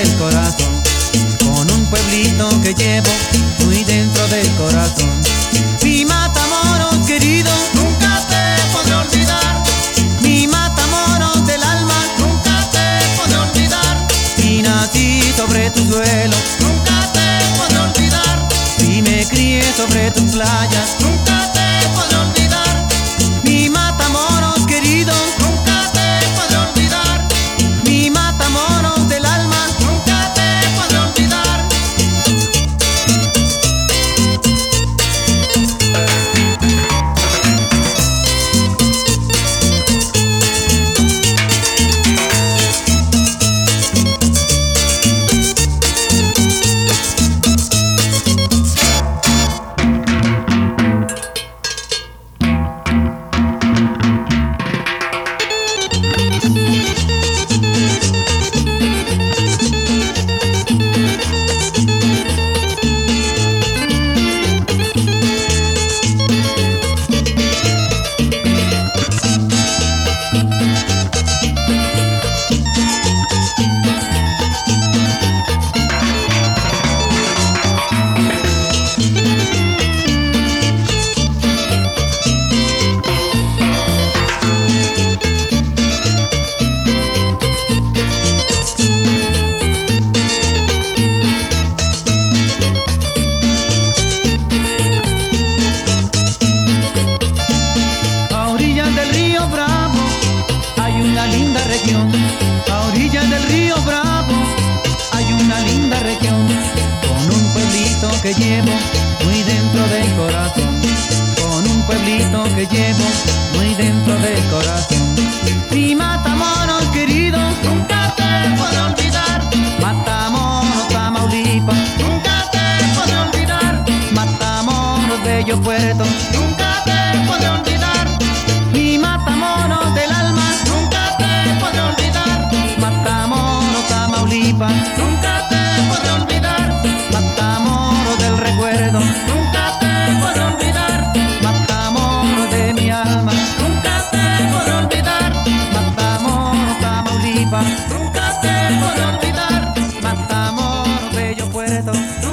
del corazón, con un pueblito que llevo muy dentro del corazón. Mi Matamoros querido, nunca te podré olvidar. Mi Matamoros del alma, nunca te podré olvidar. Si nací sobre tu suelo, nunca te podré olvidar. Si me crié sobre tus playas, nunca te podré olvidar. Mi Matamoros querido, nunca te podré olvidar. Mi Matamoros del alma, nunca te podré olvidar. A orillas del río Bravo hay una linda región, con un pueblito que llevo muy dentro del corazón, con un pueblito que llevo muy dentro del corazón. Mi Matamoros querido, nunca te podré olvidar. Matamoros, Tamaulipas, nunca te podré olvidar. Matamoros, bello puerto, nunca te podré olvidar. Mi Matamoros del alma, nunca te podré olvidar. Matamoros, Tamaulipas, nunca te podré olvidar. Matamoros del recuerdo, nunca te podré olvidar. Matamoros de mi alma, nunca te podré olvidar. Matamoros, Tamaulipas, nunca te podré olvidar. Matamoros, bello puerto.